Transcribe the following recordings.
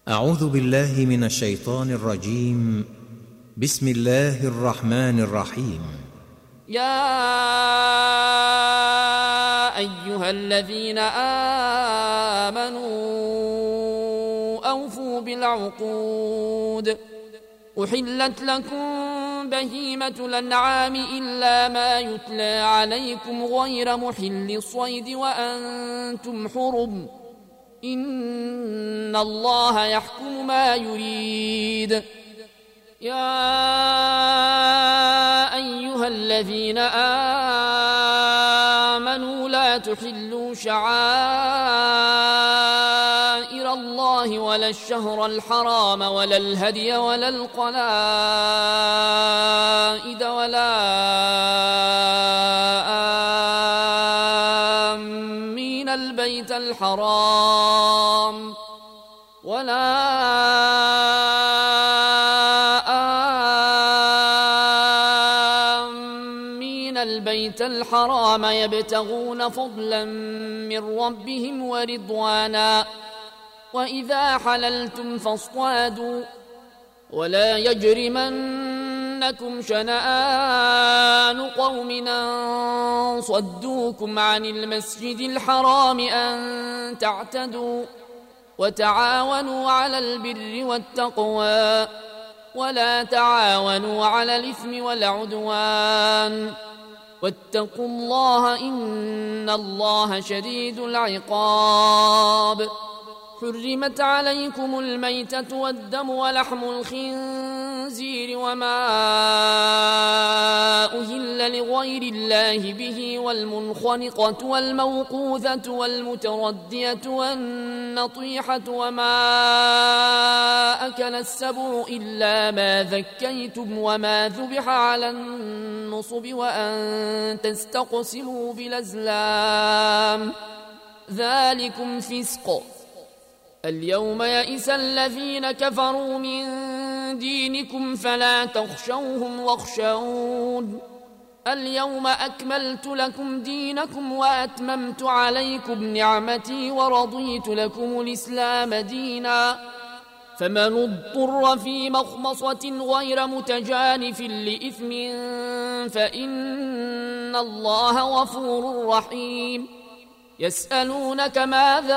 أعوذ بالله من الشيطان الرجيم. بسم الله الرحمن الرحيم. يا أيها الذين آمنوا أوفوا بالعقود. أحلت لكم بهيمة الأنعام إلا ما يتلى عليكم غير محل الصيد وأنتم حرم. إن الله يحكم ما يريد. يا أيها الذين آمنوا لا تحلوا شعائر الله ولا الشهر الحرام ولا الهدي ولا القلائد ولا آمين البيت الحرام البيت الحرام يبتغون فضلا من ربهم ورضوانا. وإذا حللتم فاصطادوا ولا يجرمنكم شنآن قوم أن صدوكم عن المسجد الحرام أن تعتدوا. وتعاونوا على البر والتقوى ولا تعاونوا على الإثم والعدوان. واتقوا الله إن الله شديد العقاب. حرمت عليكم الميتة والدم ولحم الخنزير وما أهل لغير الله به والمنخنقة والموقوذة والمتردية والنطيحة وما أكل السبع إلا ما ذكيتم وما ذبح على النصب وأن تستقسموا بالأزلام ذلكم فسق. اليوم يئس الذين كفروا من دينكم فلا تخشوهم واخشون. اليوم أكملت لكم دينكم وأتممت عليكم نعمتي ورضيت لكم الإسلام دينا. فمن اضطر في مخمصة غير متجانف لإثم فإن الله غفور رحيم. يسألونك ماذا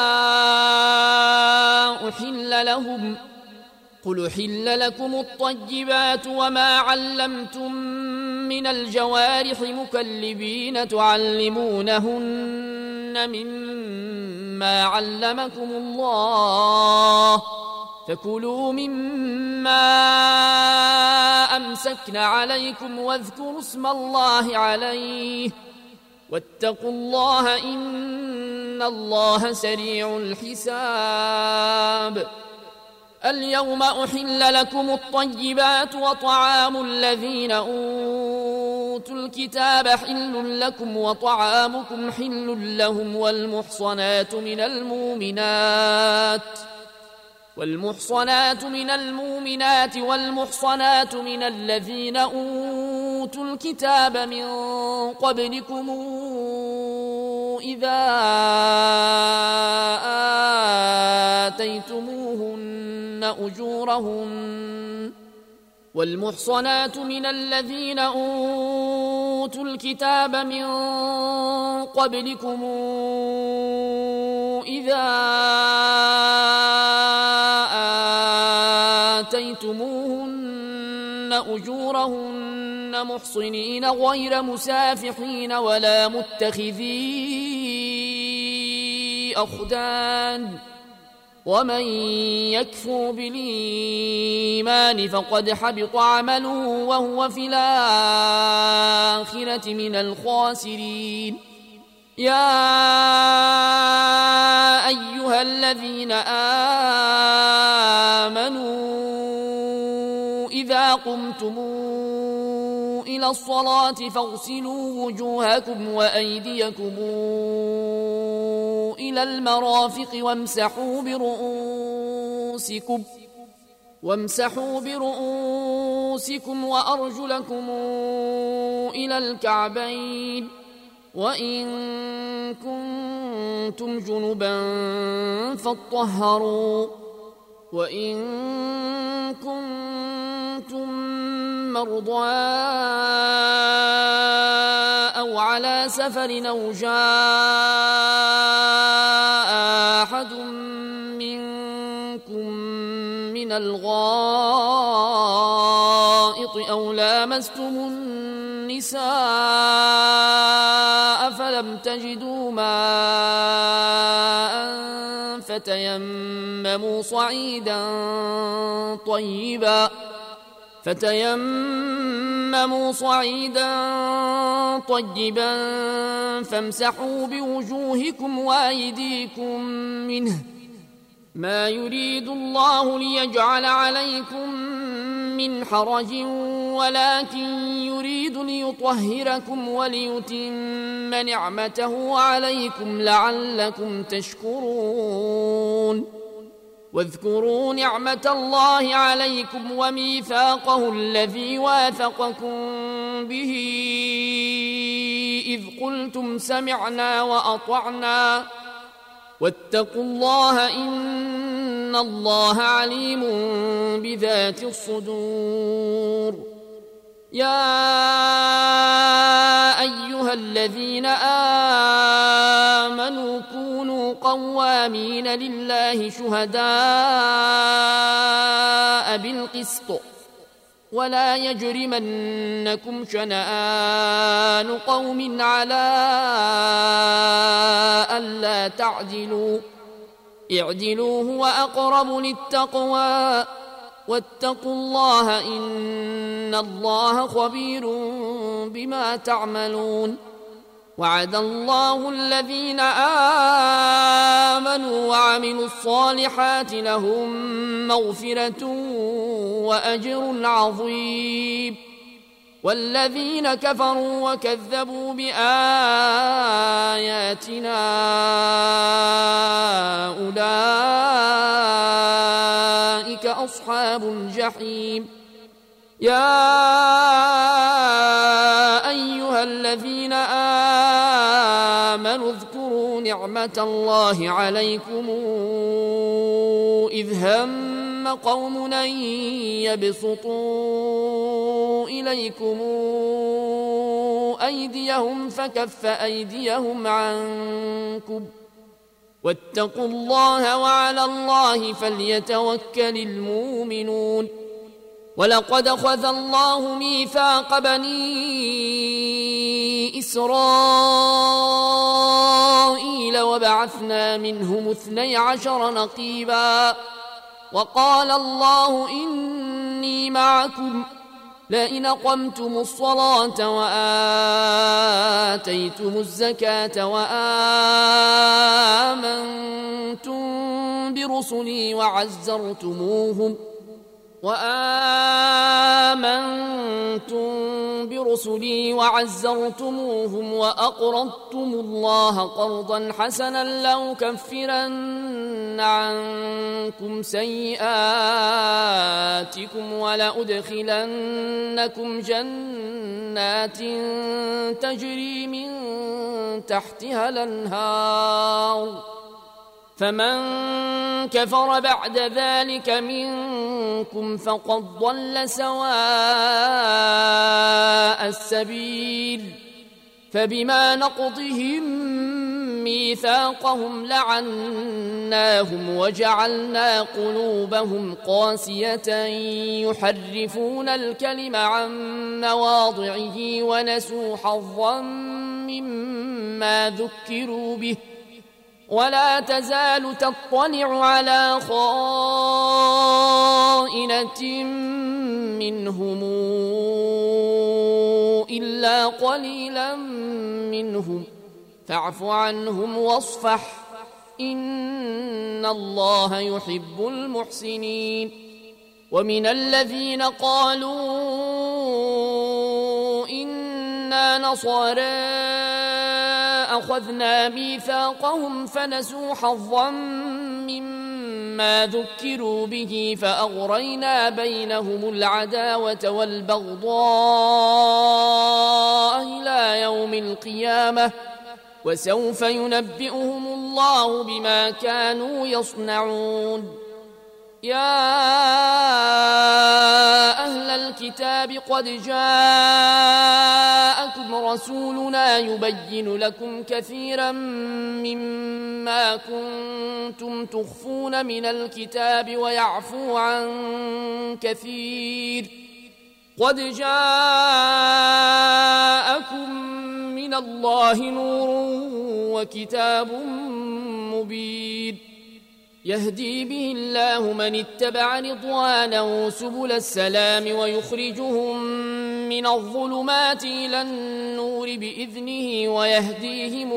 أحل لهم قل أحل لكم الطيبات وما علمتم من الجوارح مكلبين تعلمونهن مما علمكم الله فكلوا مما أمسكن عليكم واذكروا اسم الله عليه واتقوا الله إن الله سريع الحساب. اليوم أحل لكم الطيبات وطعام الذين أوتوا الكتاب حل لكم وطعامكم حل لهم والمحصنات من المؤمنات والمحصنات من الذين أوتوا الكتاب من قبلكم إذا آتيتموهن أجورهن والمحصنات من الذين أوتوا الكتاب من قبلكم إذا آتيتموهن أجورهن محصنين غير مسافحين ولا متخذي أخدان. ومن يكفر بالإيمان فقد حبط عمله وهو في الآخرة من الخاسرين. يا أيها الذين آمنوا إذا قمتم إلى الصلاة فاغسلوا وجوهكم وأيديكم إلى المرافق وامسحوا برؤوسكم وأرجلكم إلى الكعبين وإن كنتم جنبا فاطهروا وإن كنتم مرضى أو على سفر أو جاء أحد منكم من الغائط أو لامستم النساء فلم تجدوا ماء فتيمموا صعيدا طيبا فامسحوا بوجوهكم وأيديكم منه ما يريد الله ليجعل عليكم من حرج ولكن يريد ليطهركم وليتم نعمته عليكم لعلكم تشكرون واذكروا نعمة الله عليكم وميثاقه الذي واثقكم به إذ قلتم سمعنا وأطعنا واتقوا الله إن الله عليم بذات الصدور يا أيها الذين آمنوا كونوا قوامين لله شهداء بالقسط ولا يجرمنكم شنآن قوم على ألا تعدلوا اعدلوا هو أقرب للتقوى واتقوا الله إن الله خبير بما تعملون وعد الله الذين آمنوا وعملوا الصالحات لهم مغفرة وأجر عظيم والذين كفروا وكذبوا بآياتنا أولئك أصحاب الجحيم يا أيها الذين آمنوا اذكروا نعمة الله عليكم إذ هم قوم أن يبسطوا إليكم أيديهم فكف أيديهم عنكم واتقوا الله وعلى الله فليتوكل المؤمنون ولقد أخذ الله ميثاق بني إسرائيل وبعثنا منهم 12 نقيبا وقال الله إني معكم لئن أقمتم الصلاة وآتيتم الزكاة وآمنتم برسلي وعزرتموهم وأقرضتم الله قرضا حسنا لأكفرن عنكم سيئاتكم ولأدخلنكم جنات تجري من تحتها الأنهار فمن كفر بعد ذلك منكم فقد ضل سواء السبيل فبما نقضهم ميثاقهم لعناهم وجعلنا قلوبهم قاسية يحرفون الكلم عن مواضعه ونسوا حظا مما ذكروا به ولا تزال تطلع على خائنة منهم إلا قليلا منهم فاعف عنهم واصفح إن الله يحب المحسنين ومن الذين قالوا إنا نصارى أخذنا ميثاقهم فنسوا حظا مما ذكروا به فأغرينا بينهم العداوة والبغضاء إلى يوم القيامة وسوف ينبئهم الله بما كانوا يصنعون يا أهل الكتاب قد جاءكم رسولنا يبين لكم كثيرا مما كنتم تخفون من الكتاب ويعفو عن كثير. قد جاءكم من الله نور وكتاب مبين يهدي به الله من اتبع رضوانه سبل السلام ويخرجهم من الظلمات إلى النور بإذنه ويهديهم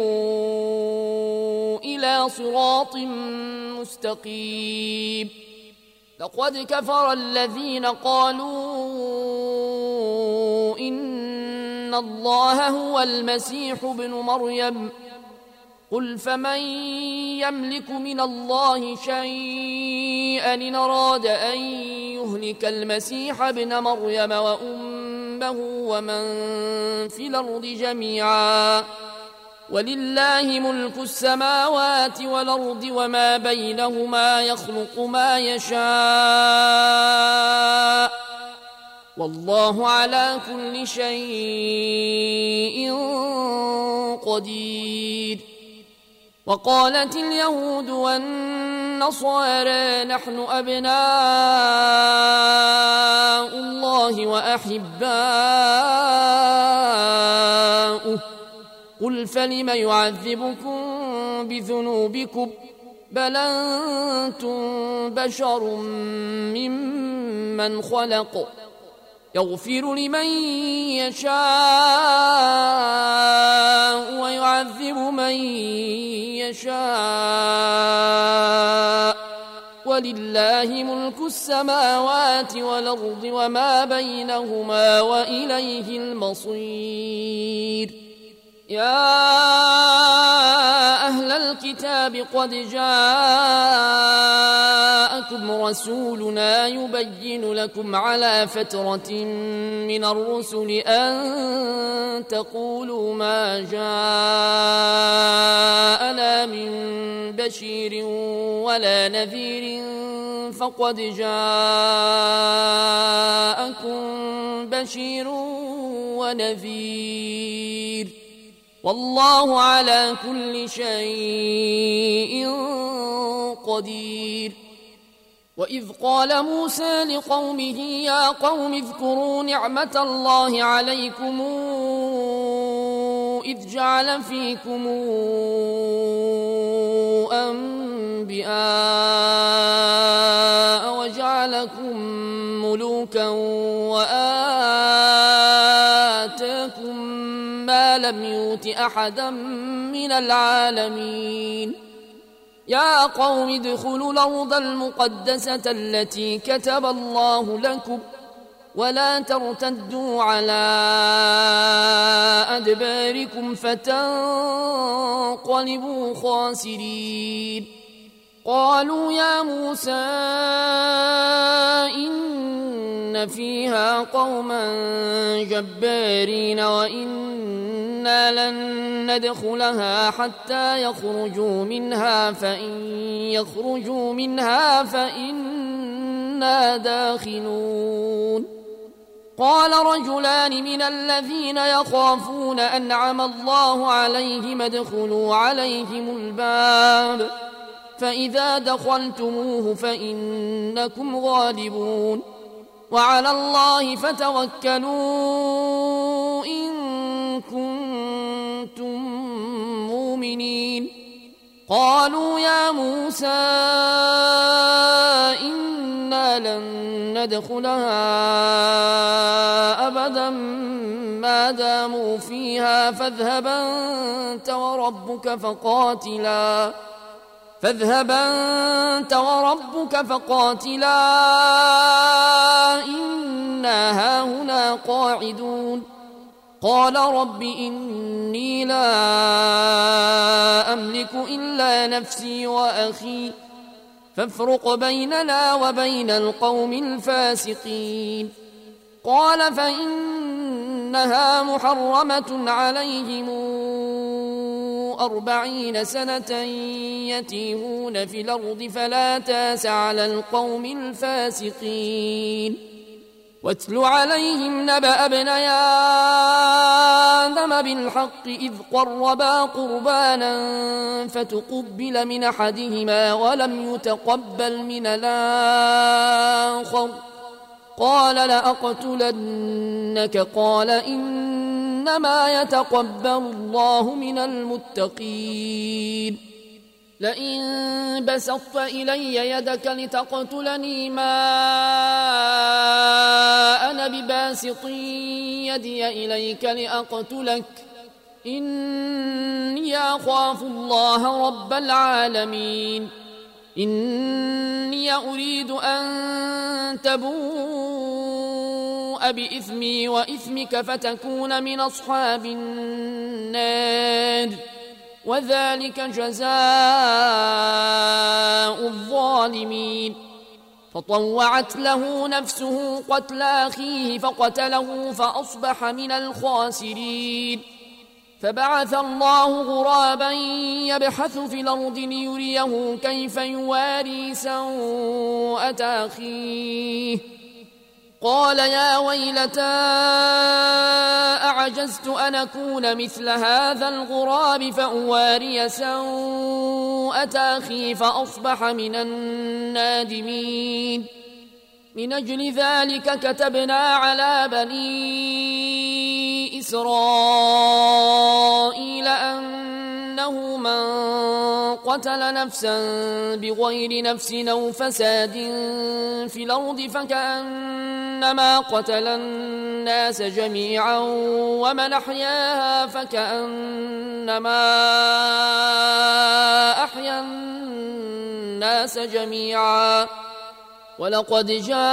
إلى صراط مستقيم. لقد كفر الذين قالوا إن الله هو المسيح ابن مريم قل فمن يملك من الله شيئا إن أراد أن يهلك المسيح ابن مريم وأمه ومن في الأرض جميعا ولله ملك السماوات والأرض وما بينهما يخلق ما يشاء والله على كل شيء قدير. وقالت اليهود والنصارى نحن أبناء الله وأحباؤه قل فلم يعذبكم بذنوبكم بل أنتم بشر ممن خلق يغفر لمن يشاء ويعذب من يشاء ولله ملك السماوات والأرض وما بينهما وإليه المصير. يا أهل الكتاب قد جاءكم رسولنا يبين لكم على فترة من الرسل أن تقولوا ما جاءنا من بشير ولا نذير فقد جاءكم بشير ونذير والله على كل شيء قدير. وإذ قال موسى لقومه يا قوم اذكروا نعمة الله عليكم إذ جعل فيكم أنبياء وجعلكم ملوكا وآتاكم ما لم يؤت أحدا من العالمين. يا قوم ادخلوا الأرض المقدسة التي كتب الله لكم ولا ترتدوا على أدباركم فتنقلبوا خاسرين. قالوا يا موسى إن فيها قوما جبارين وإنا لن ندخلها حتى يخرجوا منها فإن يخرجوا منها فإنا داخلون. قال رجلان من الذين يخافون أنعم الله عليهم ادخلوا عليهم الباب فإذا دخلتموه فإنكم غالبون وعلى الله فتوكلوا إن كنتم مؤمنين. قالوا يا موسى إنا لن ندخلها أبدا ما داموا فيها فاذهب أنت وربك فقاتلا إنا هاهنا قاعدون. قال رب إني لا أملك إلا نفسي وأخي فافرق بيننا وبين القوم الفاسقين. قال فإنها محرمة عليهم 40 سنة يتيهون في الأرض فلا تاس على القوم الفاسقين واتل عليهم نبأ ابني آدم بالحق إذ قربا قربانا فتقبل من أحدهما ولم يتقبل من الآخر قال لأقتلنك قال إنما يتقبل الله من المتقين لئن بسطت إلي يدك لتقتلني ما أنا بباسط يدي إليك لأقتلك إني أخاف الله رب العالمين إني أريد أن تبوء بإثمي وإثمك فتكون من أصحاب النار وذلك جزاء الظالمين فطوعت له نفسه قتل أخيه فقتله فأصبح من الخاسرين فبعث الله غرابا يبحث في الأرض ليريه كيف يواري سوءة أخيه قال يا ويلتى أعجزت أن أكون مثل هذا الغراب فأواري سوءة أخي فأصبح من النادمين من أجل ذلك كتبنا على بني إسرائيل أنه من قتل نفسا بغير نفس أو فساد في الأرض فكأنما قتل الناس جميعا ومن أحياها فكأنما أحيا الناس جميعا ولقد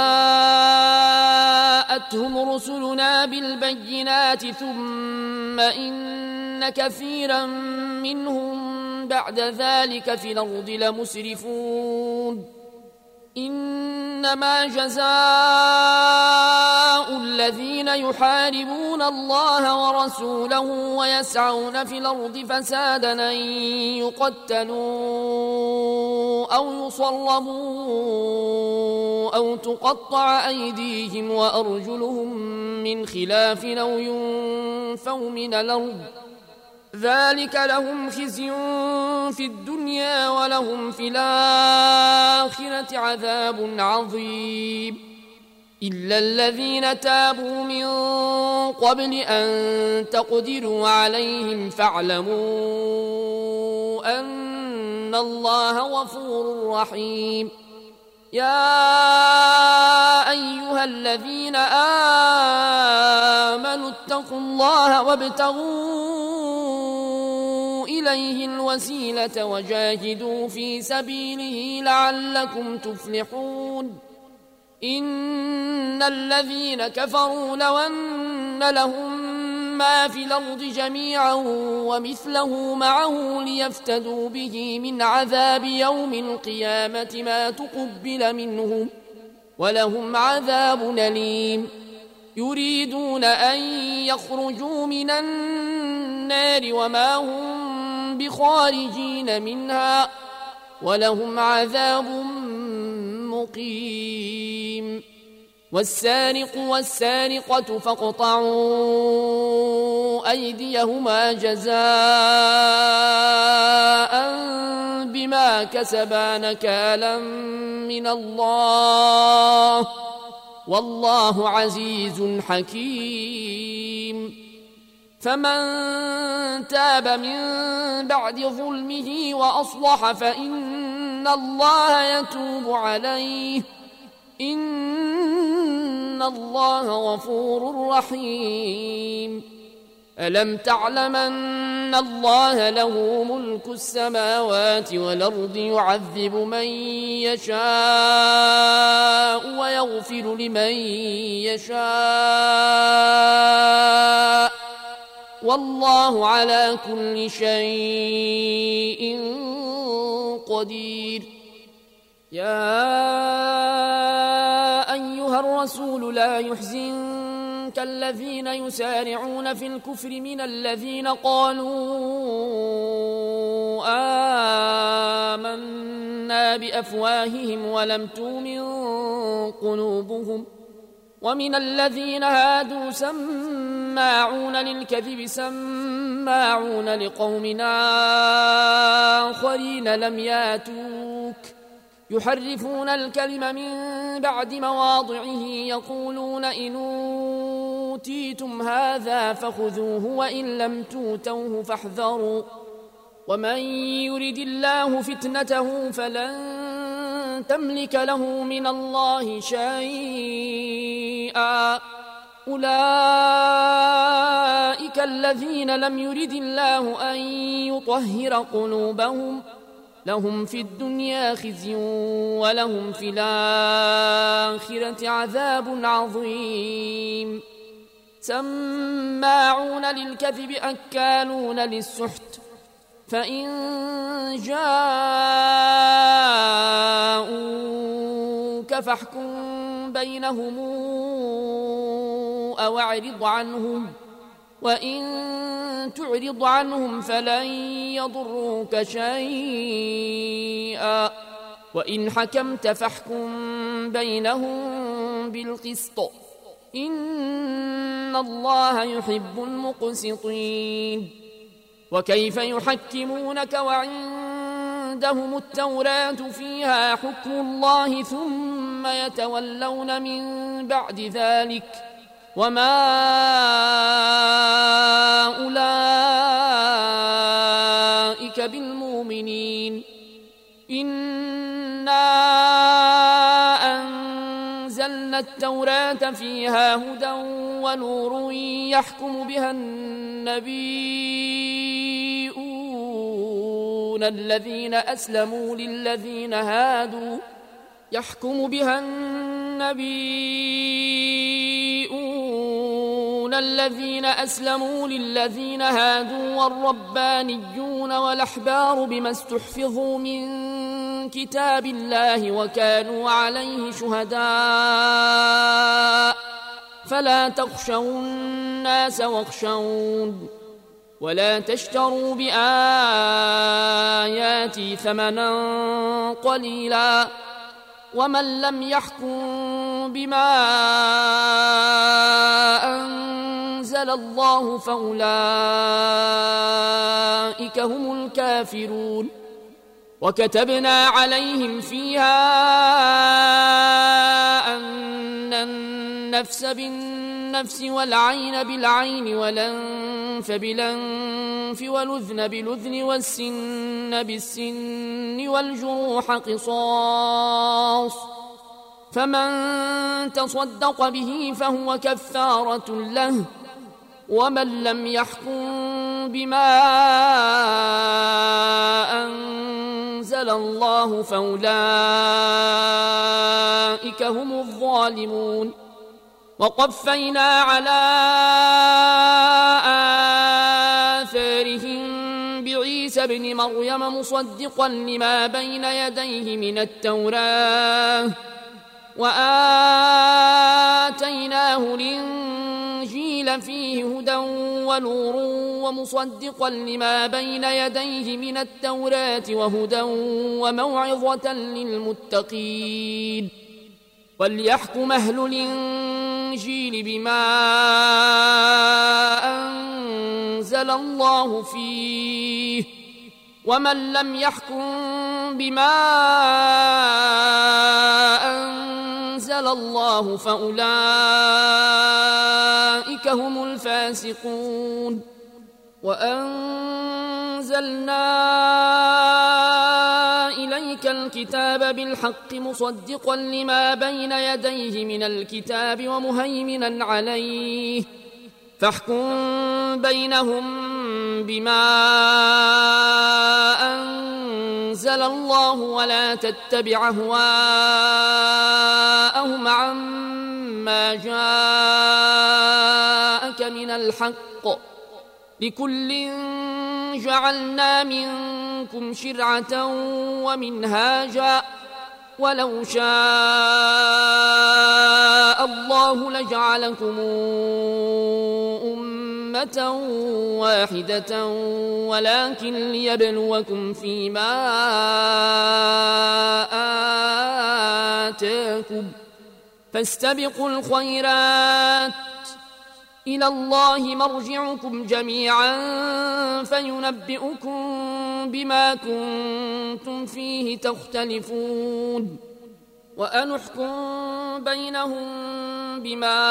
جاءتهم رسلنا بالبينات ثم إن كثيرا منهم بعد ذلك في الأرض لمسرفون إنما جزاء الذين يحاربون الله ورسوله ويسعون في الأرض فسادا أن يقتلوا أو يصلبوا أو تقطع أيديهم وأرجلهم من خلاف أو ينفوا من الأرض ذلك لهم خزي في الدنيا ولهم في الآخرة عذاب عظيم إلا الذين تابوا من قبل أن تقدروا عليهم فاعلموا أن الله غفور رحيم يا أيها الذين آمنوا اتقوا الله وابتغوا إليه الوسيلة وجاهدوا في سبيله لعلكم تفلحون إن الذين كفروا لو أن لهم ما في الأرض جميعا ومثله معه ليفتدوا به من عذاب يوم القيامة ما تقبل منهم ولهم عذاب أليم يريدون أن يخرجوا من النار وما هم بخارجين منها ولهم عذاب مقيم والسارق والسارقة فاقطعوا أيديهما جزاء بما كسبا نكالا من الله والله عزيز حكيم فمن تاب من بعد ظلمه وأصلح فإن الله يتوب عليه إن الله غفور رحيم ألم تعلم أن الله له ملك السماوات والأرض يعذب من يشاء ويغفر لمن يشاء والله على كل شيء قدير يا أيها الرسول لا يحزنك الذين يسارعون في الكفر من الذين قالوا آمنا بأفواههم ولم تؤمن قلوبهم ومن الذين هادوا سماعون للكذب سماعون لقوم آخرين لم ياتوك يحرفون الكلم من بعد مواضعه يقولون إن أوتيتم هذا فخذوه وإن لم توتوه فاحذروا ومن يرد الله فتنته فلن تملك له من الله شيئا أولئك الذين لم يرد الله أن يطهر قلوبهم لهم في الدنيا خزي ولهم في الآخرة عذاب عظيم سماعون للكذب أكالون للسحت فإن جاءوك فاحكم بينهم أو اعرض عنهم وإن تعرض عنهم فلن يضروك شيئا وإن حكمت فاحكم بينهم بالقسط إن الله يحب المقسطين وكيف يحكمونك وعندهم التوراة فيها حكم الله ثم يتولون من بعد ذلك وما أولئك بالمؤمنين إنا أنزلنا التوراة فيها هدى ونور يحكم بها النبيون الذين أسلموا للذين هادوا والربانيون والأحبار بما استحفظوا من كتاب الله وكانوا عليه شهداء فلا تخشوا الناس واخشون ولا تشتروا بآياتي ثمنا قليلا ومن لم يحكم بما أنزل الله فأولئك هم الكافرون وكتبنا عليهم فيها أن النفس بالنفس والعين بالعين والأنف بالأنف والأذن بالأذن والسن بالسن والجروح قصاص فمن تصدق به فهو كفارة له ومن لم يحكم بما أنزل الله فأولئك هم الظالمون وقفينا على آثارهم بعيسى ابن مريم مصدقا لما بين يديه من التوراة وآتيناه الإنجيل فيه هدى ونور ومصدقا لما بين يديه من التوراة وهدى وموعظة للمتقين وليحكم أهل الإنجيل بما أنزل الله فيه ومن لم يحكم بما أنزل الله فأولئك هم الفاسقون وأنزلنا إليك الكتاب بالحق مصدقا لما بين يديه من الكتاب ومهيمنا عليه فاحكم بينهم بما أنزل الله ولا تتبع أهواءهم عما جاءك من الحق لكل جعلنا منكم شرعة ومنهاجا ولو شاء الله لجعلكم أمة أمة واحدة ولكن ليبلوكم فيما آتاكم فاستبقوا الخيرات إلى الله مرجعكم جميعا فينبئكم بما كنتم فيه تختلفون وأن احكم بينهم بما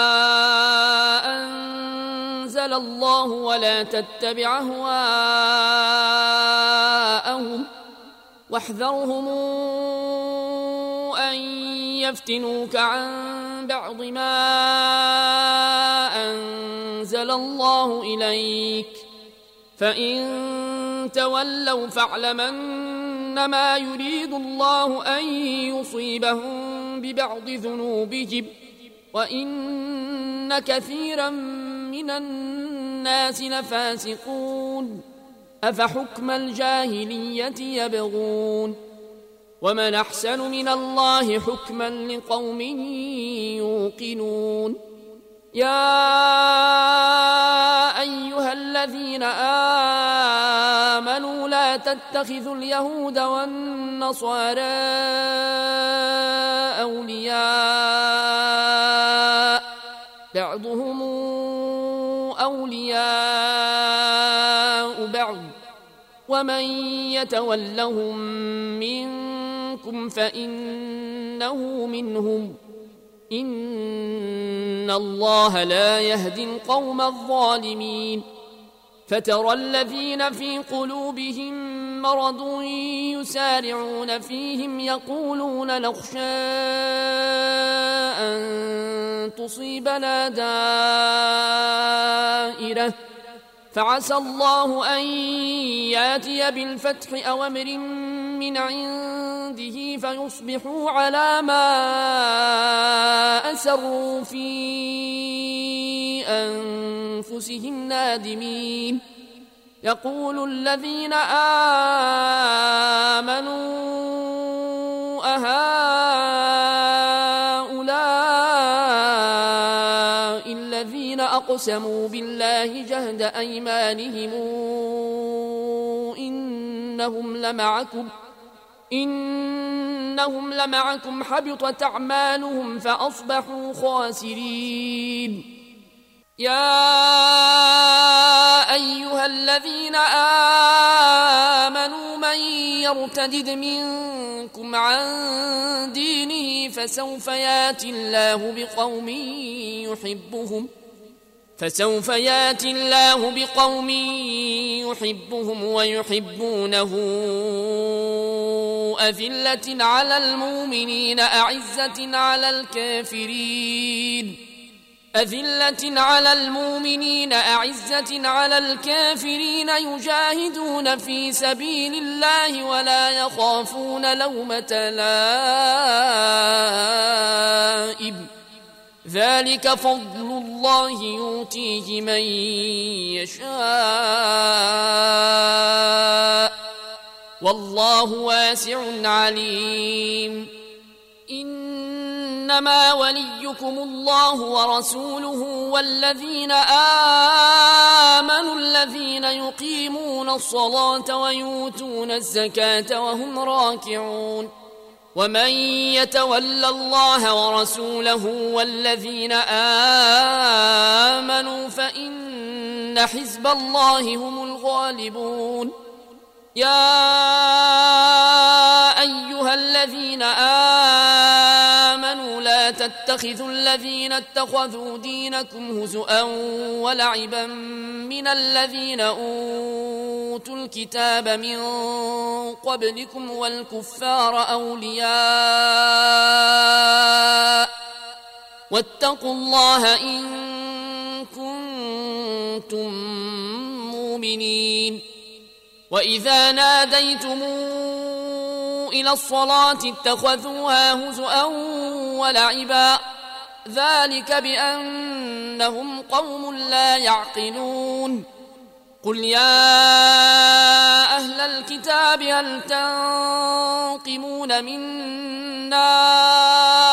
أنزل الله ولا تتبع أهواءهم واحذرهم أن يفتنوك عن بعض ما أنزل الله إليك فإن تولوا فاعلم أنما يريد الله أن يصيبهم ببعض ذنوبهم وإن كثيرا من الناس لفاسقون أفحكم الجاهلية يبغون ومن أحسن من الله حكما لقوم يوقنون يا أيها الذين آمنوا لا تتخذوا اليهود والنصارى أولياء بعضهم أولياء بعض ومن يتولهم منكم فإنه منهم إن الله لا يهدي القوم الظالمين فترى الذين في قلوبهم مرض يسارعون فيهم يقولون نخشى أن تصيبنا دائرة فعسى الله أن ياتي بالفتح أو أمر من عنده فيصبحوا على ما أسروا في أنفسهم نادمين يقول الذين آمنوا أهؤلاء الذين أقسموا بالله جهد أيمانهم إنهم لمعكم حبطت أعمالهم فأصبحوا خاسرين يا أيها الذين آمنوا من يرتدد منكم عن دينه فسوف ياتي الله بقوم يحبهم ويحبونه أذلة على المؤمنين أعزة على الكافرين يجاهدون في سبيل الله ولا يخافون لومة لائم ذلك فضل الله يؤتيه من يشاء والله واسع عليم إنما وليكم الله ورسوله والذين آمنوا الذين يقيمون الصلاة ويؤتون الزكاة وهم راكعون ومن يتول الله ورسوله والذين آمنوا فإن حزب الله هم الغالبون يا أيها الذين آمنوا لا تتخذوا الذين اتخذوا دينكم هزؤا ولعبا من الذين أوتوا الكتاب من قبلكم والكفار أولياء واتقوا الله إن كنتم مؤمنين وإذا ناديتم إلى الصلاة اتخذوها هزؤا ولعبا ذلك بأنهم قوم لا يعقلون قل يا أهل الكتاب هل تنقمون منا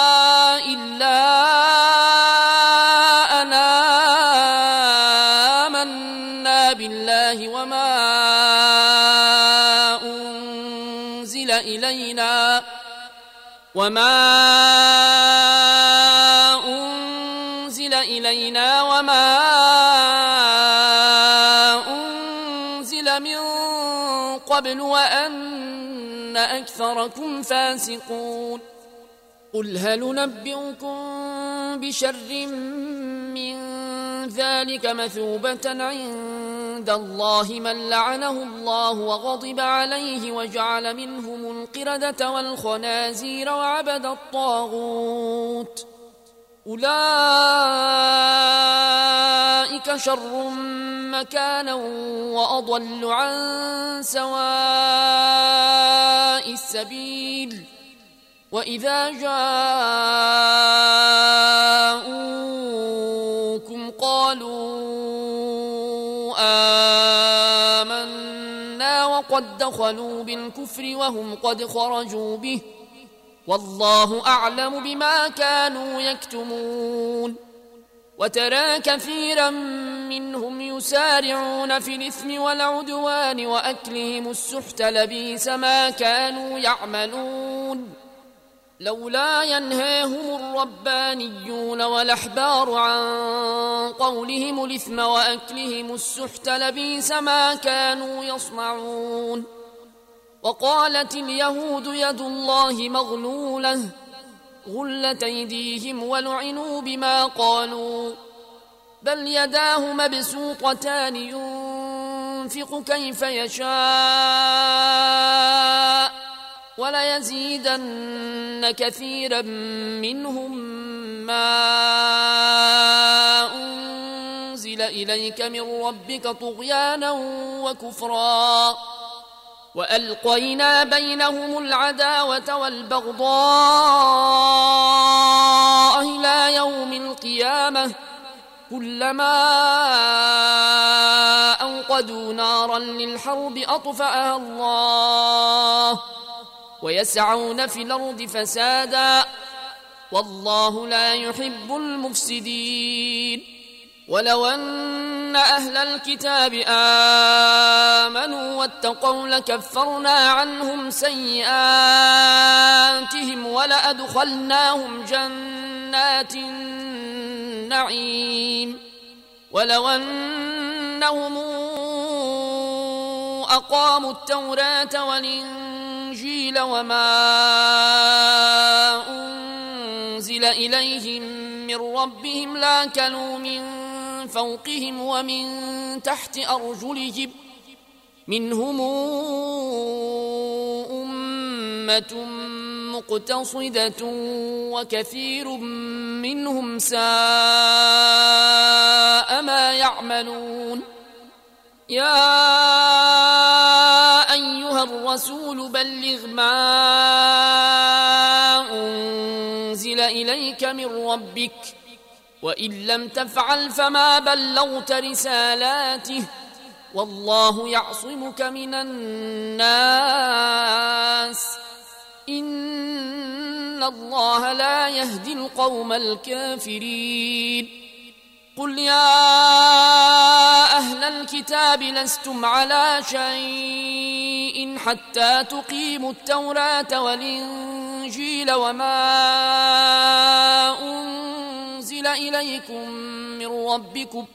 إلا أن الله وما أنزل إلينا وما أنزل من قبل وأن أكثركم فاسقون قل هل ننبئكم بشر من ذلك مثوبة عند الله من لعنه الله وغضب عليه وجعل منهم القردة والخنازير وعبد الطاغوت أولئك شر مكانا وأضل عن سواء السبيل وإذا جاءوكم قالوا آمنا وقد دخلوا بالكفر وهم قد خرجوا به والله أعلم بما كانوا يكتمون وترى كثيرا منهم يسارعون في الإثم والعدوان وأكلهم السحت لبئس ما كانوا يعملون لولا ينهاهم الربانيون والأحبار عن قولهم الإثم وأكلهم السحت لبئس ما كانوا يصنعون وقالت اليهود يد الله مغلولة غلت أيديهم ولعنوا بما قالوا بل يداه مبسوطتان ينفق كيف يشاء وليزيدن كثيرا منهم ما أنزل إليك من ربك طغيانا وكفرا وألقينا بينهم العداوة والبغضاء إلى يوم القيامة كلما أوقدوا نارا للحرب أطفأها الله ويسعون في الأرض فسادا والله لا يحب المفسدين ولو أن أهل الكتاب آمنوا واتقوا لكفرنا عنهم سيئاتهم ولأدخلناهم جنات النعيم ولو أنهم أقاموا التوراة والإنجيل وما أنزل إليهم من ربهم لاكلوا من فوقهم ومن تحت أرجلهم منهم أمة مقتصدة وكثير منهم ساء ما يعملون يا أيها الرسول بلغ ما أنزل إليك من ربك وإن لم تفعل فما بلغت رسالاته والله يعصمك من الناس إن الله لا يهدي القوم الكافرين قل يا أهل الكتاب لستم على شيء حتى تقيموا التوراة والإنجيل وما أنزل إليكم من ربكم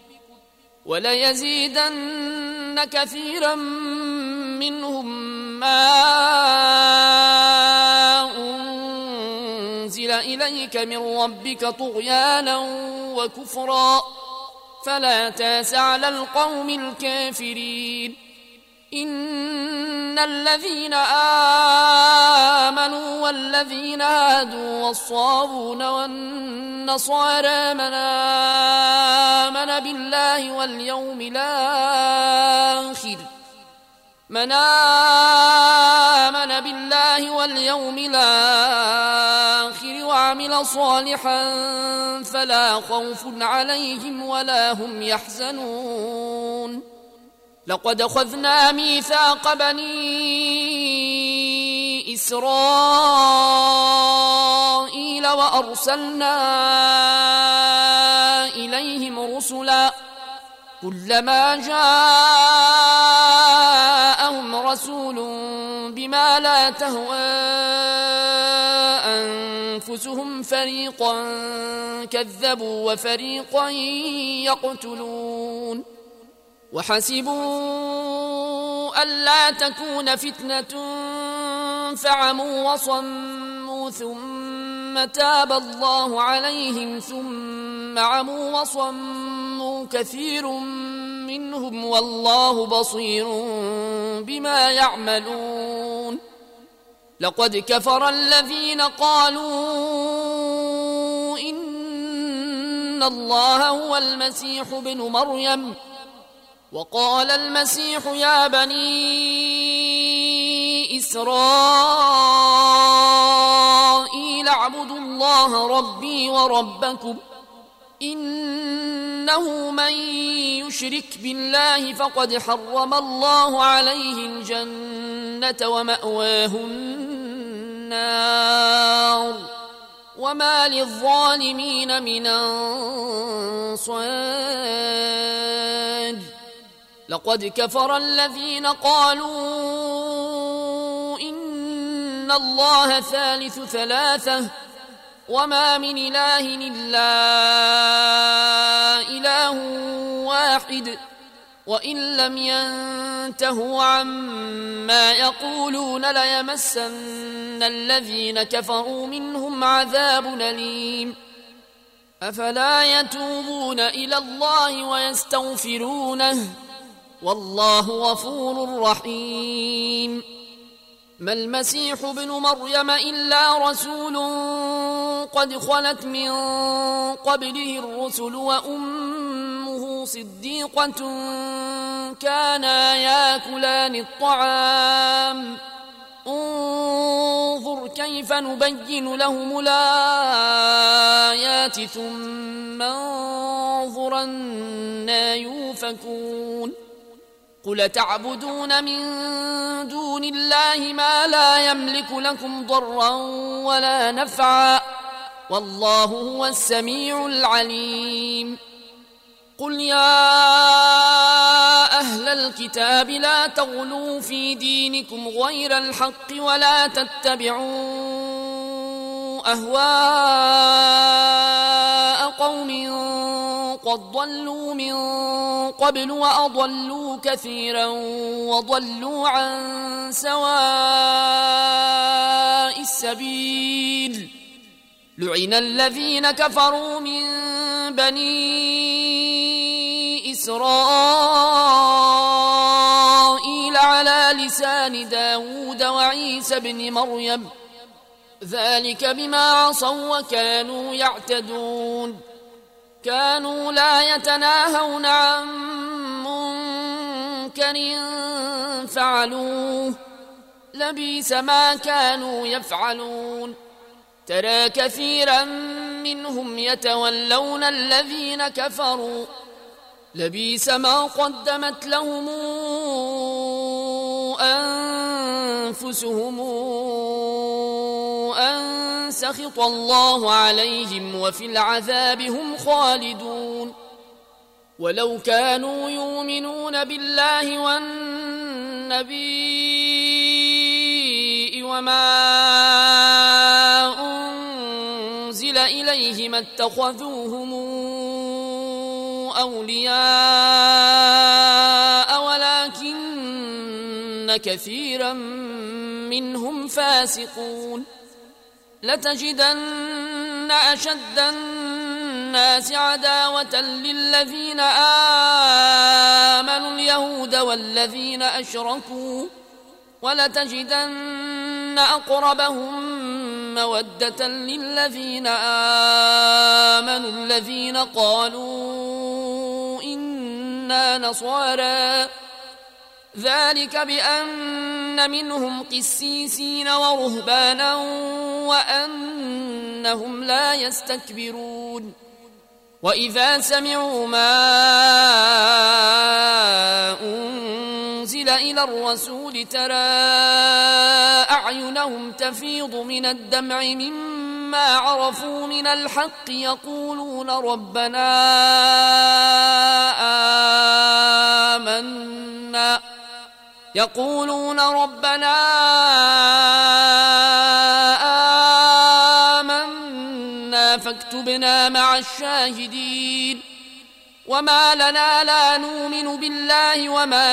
وليزيدن كثيرا منهم ما أنزل إليك من ربك طغيانا وكفرا فلا تاس على القوم الكافرين إن الذين آمنوا والذين هادوا والصابون والنصارى من آمن بالله واليوم الآخر وعمل صالحا فلا خوف عليهم ولا هم يحزنون لقد أخذنا ميثاق بني إسرائيل وأرسلنا إليهم رسلا كلما جاءهم رسول بما لا تهوى أنفسهم فريقا كذبوا وفريقا يقتلون وحسبوا ألا تكون فتنة فعموا وصموا ثم تاب الله عليهم ثم عموا وصموا كثير منهم والله بصير بما يعملون لقد كفر الذين قالوا إن الله هو المسيح ابن مريم وقال المسيح يا بني إسرائيل اعبدوا الله ربي وربكم إنه من يشرك بالله فقد حرم الله عليه الجنة ومأواه النار وما للظالمين من أنصار لقد كفر الذين قالوا إن الله ثالث ثلاثة وما من إله إلا إله واحد وإن لم ينتهوا عما يقولون ليمسن الذين كفروا منهم عذاب أليم أفلا يتوبون إلى الله ويستغفرونه والله غفور رحيم ما المسيح ابن مريم إلا رسول قد خلت من قبله الرسل وأمه صديقة كانا ياكلان الطعام انظر كيف نبين لهم الآيات ثم انظر أنى يؤفكون قل تعبدون من دون الله ما لا يملك لكم ضرا ولا نفعا والله هو السميع العليم قل يا أهل الكتاب لا تغلوا في دينكم غير الحق ولا تتبعوا أهواء قوم قد ضلوا من قبل وأضلوا كثيرا وضلوا عن سواء السبيل لعن الذين كفروا من بني إسرائيل على لسان داود وعيسى بن مريم ذلك بما عصوا وكانوا يعتدون كانوا لا يتناهون عن منكر فعلوه لبئس ما كانوا يفعلون ترى كثيرا منهم يتولون الذين كفروا لبئس ما قدمت لهم أنفسهم أن سخط الله عليهم وفي العذاب هم خالدون ولو كانوا يؤمنون بالله والنبي وما أنزل إليه ما اتخذوهم أولياء ولكن كثيرا منهم فاسقون لتجدن أشد الناس عداوة للذين آمنوا اليهود والذين أشركوا ولتجدن أقربهم مودة للذين آمنوا الذين قالوا إنا نصارى ذلك بأن منهم قسيسين ورهبانا وأنهم لا يستكبرون وإذا سمعوا ما أنزل إلى الرسول ترى أعينهم تفيض من الدمع مما ما عرفوا من الحق يقولون ربنا آمنا فاكتبنا مع الشاهدين. وما لنا لا نؤمن بالله وما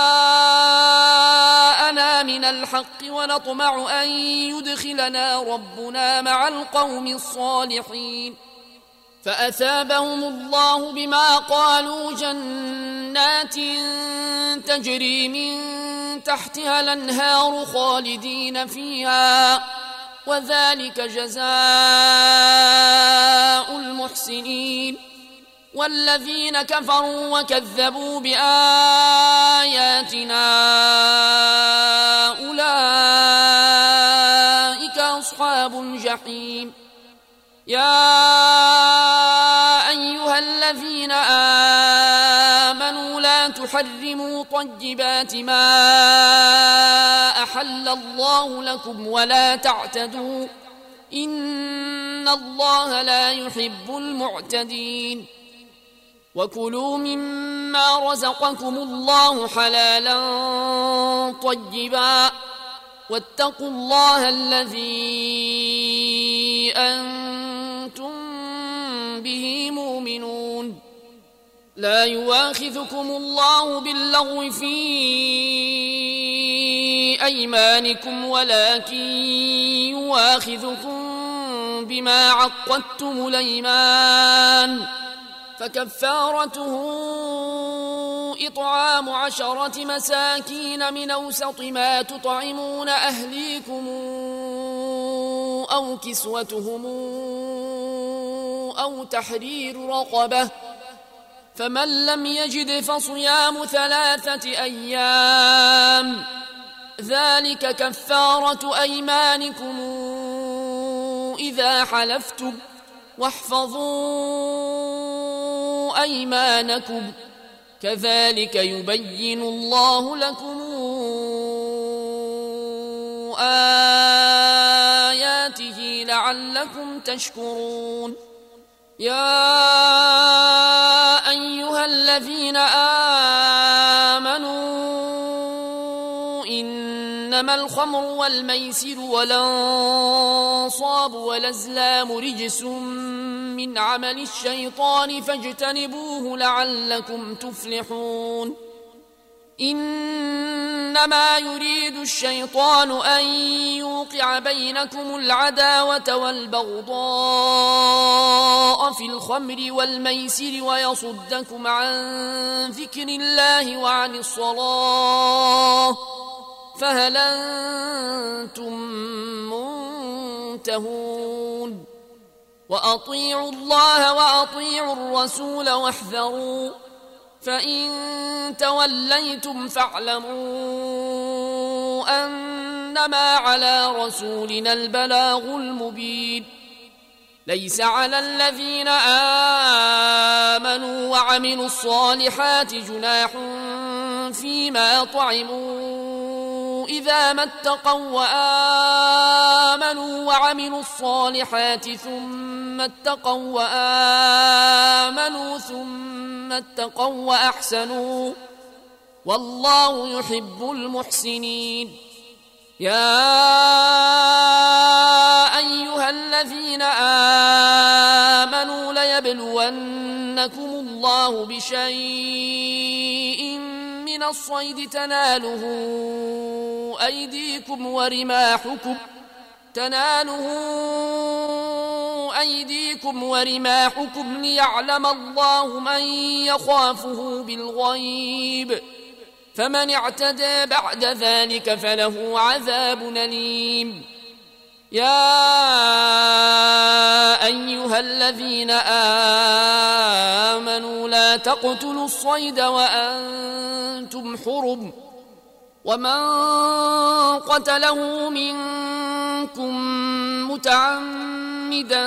جاءنا من الحق ونطمع أن يدخلنا ربنا مع القوم الصالحين. فأثابهم الله بما قالوا جنات تجري من تحتها الأنهار خالدين فيها، وذلك جزاء المحسنين. والذين كفروا وكذبوا بآياتنا أولئك أصحاب الجحيم. يا أيها الذين آمنوا لا تحرموا طيبات ما أحل الله لكم ولا تعتدوا إن الله لا يحب المعتدين. وكلوا مما رزقكم الله حلالا طيبا واتقوا الله الذي أنتم به مؤمنون. لا يؤاخذكم الله باللغو في أيمانكم ولكن يؤاخذكم بما عقدتم الأيمان، فكفارته إطعام 10 مساكين من أوسط ما تطعمون أهليكم أو كسوتهم أو تحرير رقبة، فمن لم يجد فصيام 3 أيام، ذلك كفارة أيمانكم إذا حلفتم، واحفظوا أيمانكم، كذلك يبين الله لكم آياته لعلكم تشكرون. يا أيها الذين آمنوا إنما الخمر والميسر والأنصاب والأزلام رجس من عمل الشيطان فاجتنبوه لعلكم تفلحون. إنما يريد الشيطان أن يوقع بينكم العداوة والبغضاء في الخمر والميسر ويصدكم عن ذكر الله وعن الصلاة، فهل أنتم منتهون؟ وأطيعوا الله وأطيعوا الرسول واحذروا، فإن توليتم فاعلموا أنما على رسولنا البلاغ المبين. ليس على الذين آمنوا وعملوا الصالحات جناح فيما طعموا إذا ما اتقوا وآمنوا وعملوا الصالحات ثم اتقوا وآمنوا ثم اتقوا وأحسنوا، والله يحب المحسنين. يا أيها الذين آمنوا ليبلونكم الله بشيء من الصيد تناله أيديكم ورماحكم ليعلم الله من يخافه بالغيب، فمن اعتدى بعد ذلك فله عذاب أليم. يا أيها الذين آمنوا لا تقتلوا الصيد وأنتم حرم، ومن قتله منكم متعمدا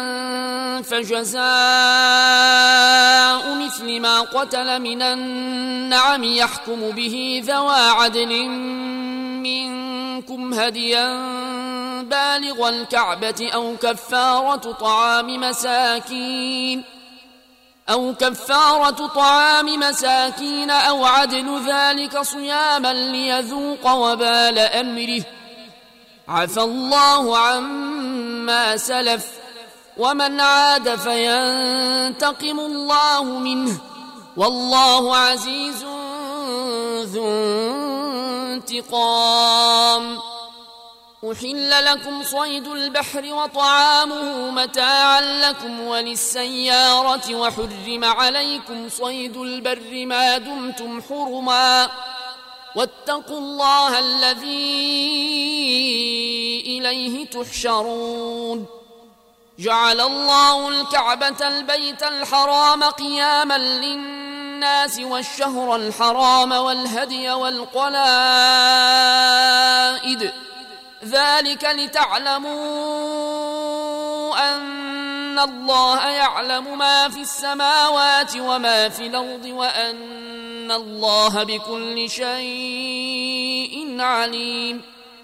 فجزاء مثل ما قتل من النعم يحكم به ذوى عدل منكم هديا بالغ الكعبة أو كفارة طعام مساكين أو عدل ذلك صياما ليذوق وبال أمره. عفى الله عما سلف ومن عاد فينتقم الله منه والله عزيز ذو انتقام. أحل لكم صيد البحر وطعامه متاعا لكم وللسيارة وحرم عليكم صيد البر ما دمتم حرما واتقوا الله الذي إليه تحشرون. جعل الله الكعبة البيت الحرام قياما للناس والشهر الحرام والهدي والقلائد ذلك لتعلموا أن الله يعلم ما في السماوات وما في الأرض وأن الله بكل شيء عليم.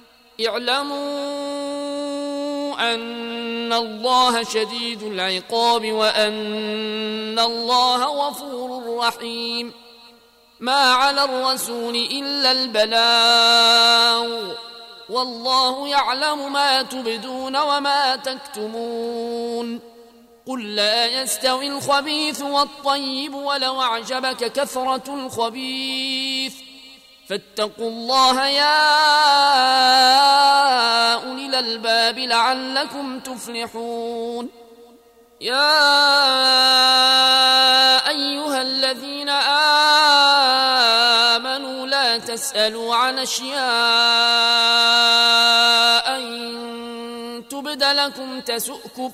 اعلموا أن الله شديد العقاب وأن الله غفور رحيم. ما على الرسول إلا البلاغ والله يعلم ما تبدون وما تكتمون. قل لا يستوي الخبيث والطيب ولو أعجبك كثرة الخبيث فاتقوا الله يا أولي الألباب لعلكم تفلحون. يا أيها الذين آمنوا لا تسألوا عن أشياء إن تبد لكم تسؤكم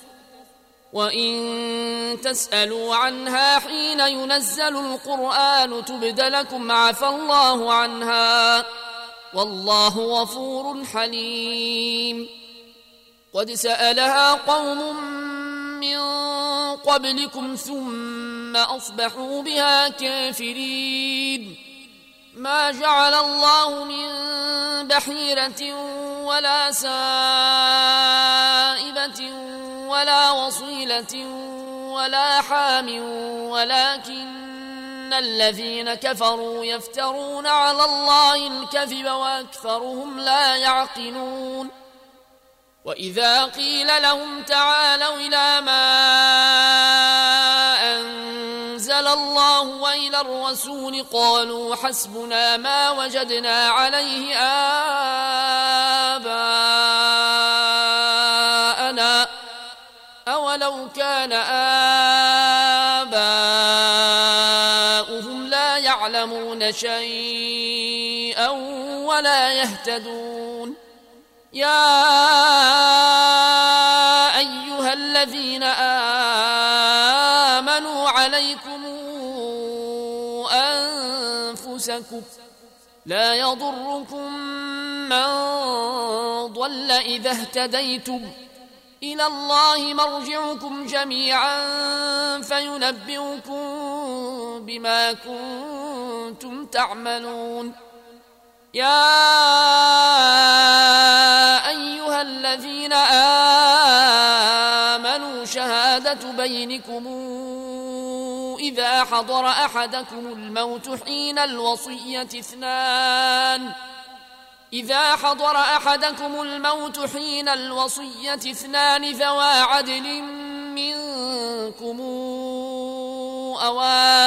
وإن تسألوا عنها حين ينزل القرآن تبد لكم عفى الله عنها والله غفور حليم. قد سألها قوم من قبلكم ثم أصبحوا بها كافرين. ما جعل الله من بحيرة ولا سائبة ولا وصيلة ولا حام ولكن الذين كفروا يفترون على الله الكذب وأكثرهم لا يعقلون. وإذا قيل لهم تعالوا إلى ما أنزل الله وإلى الرسول قالوا حسبنا ما وجدنا عليه آباءنا أولو كان آباؤهم لا يعلمون شيئا ولا يهتدون. يا أيها الذين آمنوا عليكم أنفسكم لا يضركم من ضل إذا اهتديتم إلى الله مرجعكم جميعا فينبئكم بما كنتم تعملون. يا أيها الذين آمنوا شهادة بينكم إذا حضر أحدكم الموت حين الوصية اثنان ذوا عدل منكم أو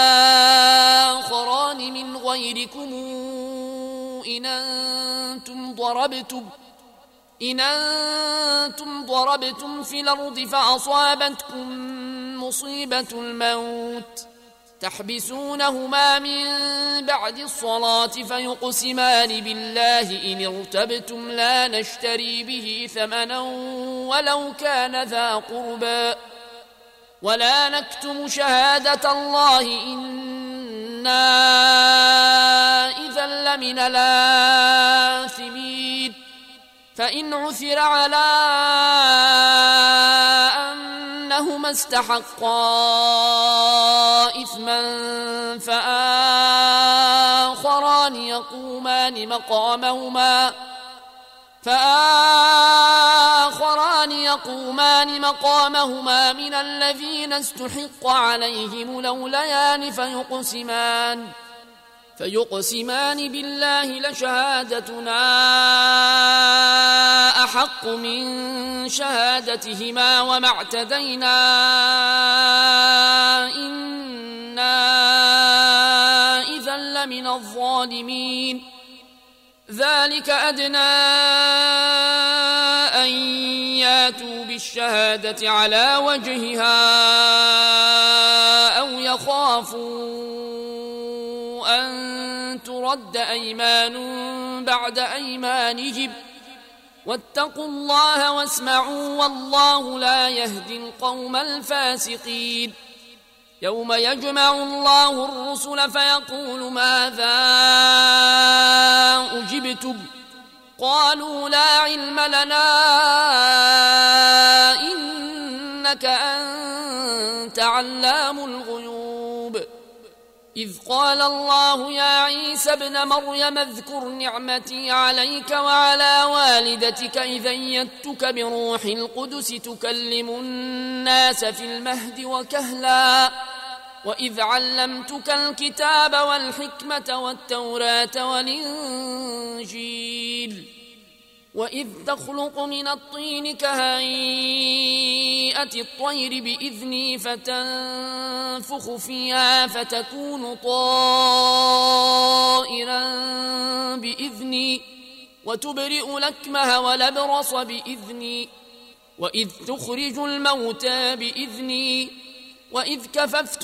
آخران من غيركم إن أنتم ضربتم في الأرض فأصابتكم مصيبة الموت تحبسونهما من بعد الصلاة فيقسمان بالله إن ارتبتم لا نشتري به ثمنا ولو كان ذا قربى ولا نكتم شهادة الله إنا إذا لمن الآثمين. فإن عثر على أنهما استحقا إثما فآخران يقومان وآخران يقومان مقامهما من الذين استحق عليهم الأوليان فيقسمان بالله لشهادتنا أحق من شهادتهما وما اعتدينا إنا إذا لمن الظالمين. ذلك أدنى أن ياتوا بالشهادة على وجهها أو يخافوا أن ترد أيمان بعد أيمانهم واتقوا الله واسمعوا والله لا يهدي القوم الفاسقين. يوم يجمع الله الرسل فيقول ماذا أجبتم قالوا لا علم لنا إنك أنت علام الغيوب. إذ قال الله يا عيسى ابن مريم اذكر نعمتي عليك وعلى والدتك إذ أيدتك بروح القدس تكلم الناس في المهد وكهلا وإذ علمتك الكتاب والحكمة والتوراة والإنجيل وإذ تخلق من الطين كهيئة الطير بإذني فتنفخ فيها فتكون طائرا بإذني وتبرئ الأكمه والأبرص بإذني وإذ تخرج الموتى بإذني وإذ كففت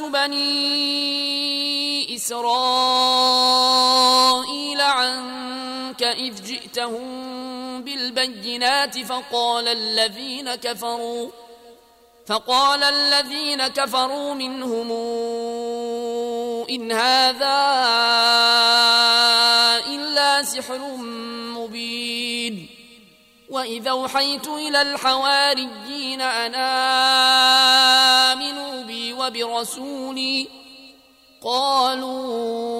بني إسرائيل عنك إذ جئتهم بالبينات فقال الذين كفروا منهم إن هذا إلا سحر مبين. وإذا أوحيت إلى الحواريين أن آمنوا بي وبرسولي قالوا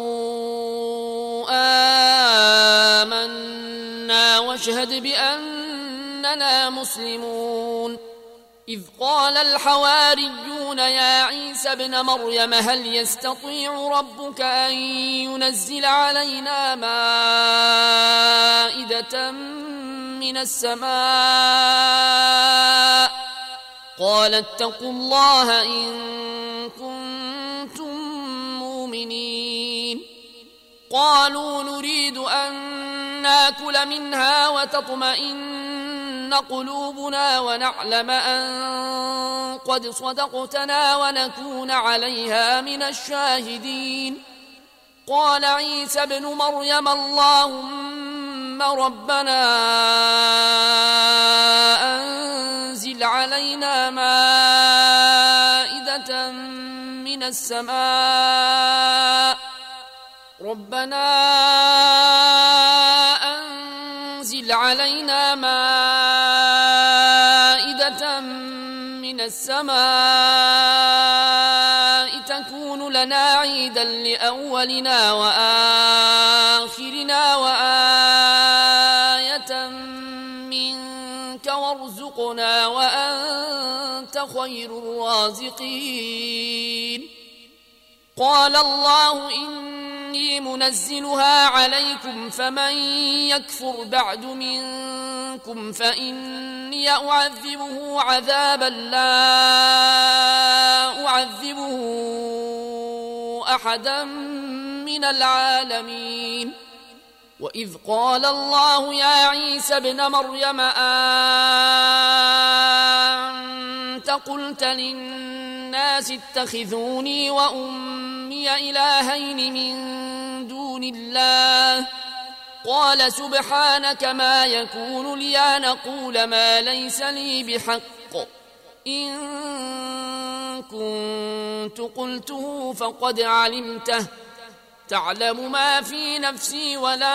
آمنا واشهد بأننا مسلمون. إذ قال الحواريون يا عيسى ابن مريم هل يستطيع ربك أن ينزل علينا مائدة من السماء قال اتقوا الله إن كنتم مؤمنين. قالوا نريد أن ناكل منها وتطمئن قلوبنا ونعلم أن قد صدقتنا ونكون عليها من الشاهدين. قال عيسى ابن مريم اللهم ربنا أنزل علينا مائدة من السماء تكون لنا عيدا لأولنا وآخرنا وآية منك وارزقنا وأنت خير الرازقين. قال الله إني منزلها عليكم فمن يكفر بعد منكم فإني أعذبه عذابا لا أعذبه أحدا من العالمين. وإذ قال الله يا عيسى ابن مريم أنت قلت للناس اتخذوني وأمي إلهين من دون الله قال سبحانك ما يكون لي أن أقول ما ليس لي بحق إن كنت قلته فقد علمته تعلم ما في نفسي ولا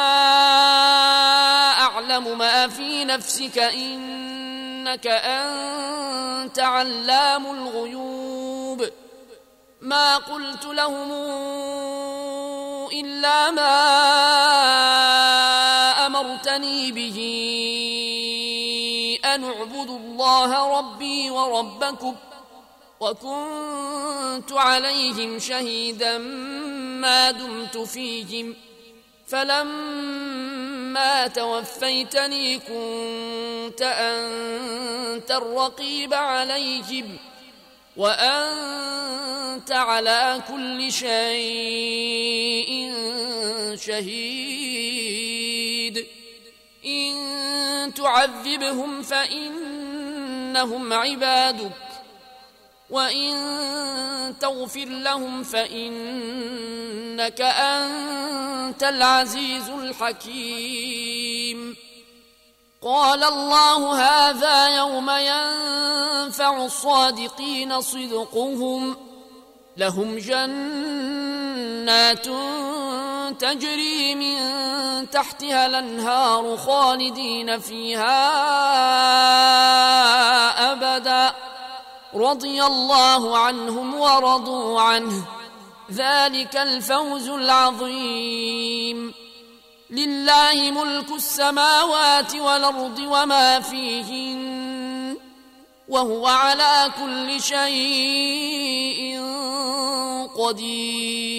أعلم ما في نفسك إنك أنت علام الغيوب. ما قلت لهم إلا ما أمرتني به أن أعبد الله ربي وربكم وكنت عليهم شهيدا ما دمت فيهم فلما توفيتني كنت أنت الرقيب عليهم وأنت على كل شيء شهيد إن تعذبهم فإنهم عبادك وإن تغفر لهم فإنك أنت العزيز الحكيم قال الله هذا يوم ينفع الصادقين صدقهم لهم جنات تجري من تحتها الأنهار خالدين فيها أبدا رضي الله عنهم ورضوا عنه ذلك الفوز العظيم لله ملك السماوات والأرض وما فيهن وهو على كل شيء قدير